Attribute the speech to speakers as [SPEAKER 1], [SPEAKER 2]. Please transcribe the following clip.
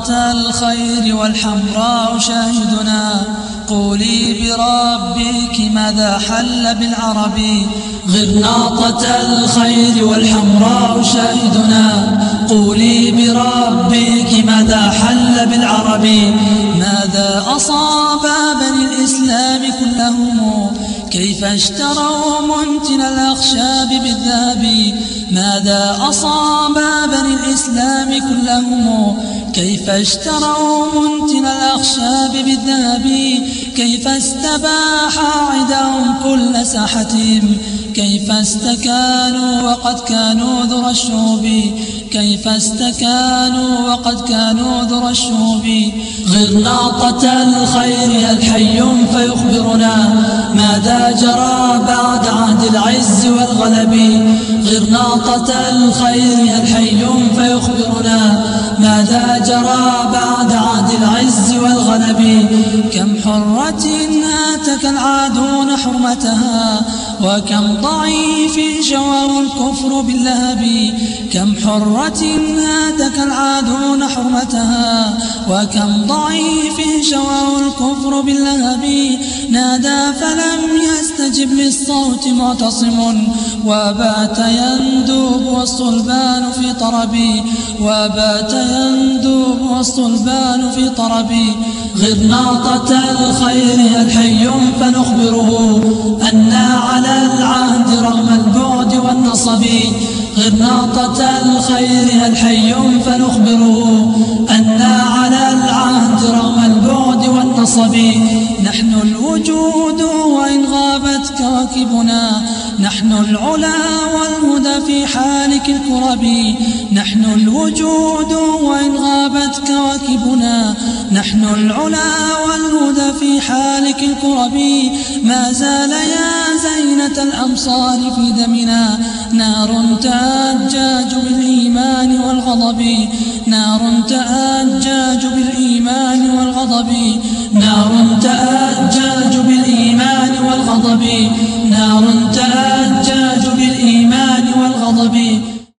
[SPEAKER 1] غرناطة الخير والحمراء شاهدنا، قولي بربك ماذا حل بالعرب.
[SPEAKER 2] غرناطة الخير والحمراء شاهدنا، قولي بربك ماذا حل بالعرب.
[SPEAKER 1] ماذا أصاب بني الإسلام كلهم، كيف اشتروا منتن الأخشاب بالذهب. ماذا أصاب بني الإسلام كلهم، كيف اشتروا منتن الأخشاب بالذهب. كيف استباح عداهم كل ساحتهم، كيف استكانوا وقد كانوا ذرى الشعوب. كيف استكانوا وقد كانوا ذرى الشعوب.
[SPEAKER 2] غرناطة الخير الحي فيخبرنا ماذا جرى بعد عهد العز والغلب. غرناطة الخير الحي فيخبرنا ماذا جرى بعد عهد العز والغلب.
[SPEAKER 1] كم حرة هاتك العادون حرمتها، وكم ضعيف جواه الكفر باللهب. كم حرة هاتك العادون حرمتها، وكم ضعيف جواه الكفر باللهب. نادى فلم يستجب للصوت معتصم، وبات يندوب والصلبان في طربي. وبات يندوب والصلبان في طربي.
[SPEAKER 2] غرناطة الخير الحي فنخبره أنا على العهد رغم البعد والنصب. غرناطة الخير الحي فنخبره أنا على العهد رغم البعد والنصب.
[SPEAKER 1] نحن الوجود وإن غابت كواكبنا، نحن العلا والهدى في حالك الكرب. نحن الوجود وإن غابت كواكبنا، نحن العلا والهدى في حالك الكرب. ما زال يا زينة الأمصار في دمنا نار تأجاج بالإيمان والغضب. نار تأجاج بالإيمان والغضب.
[SPEAKER 2] نار تأجاج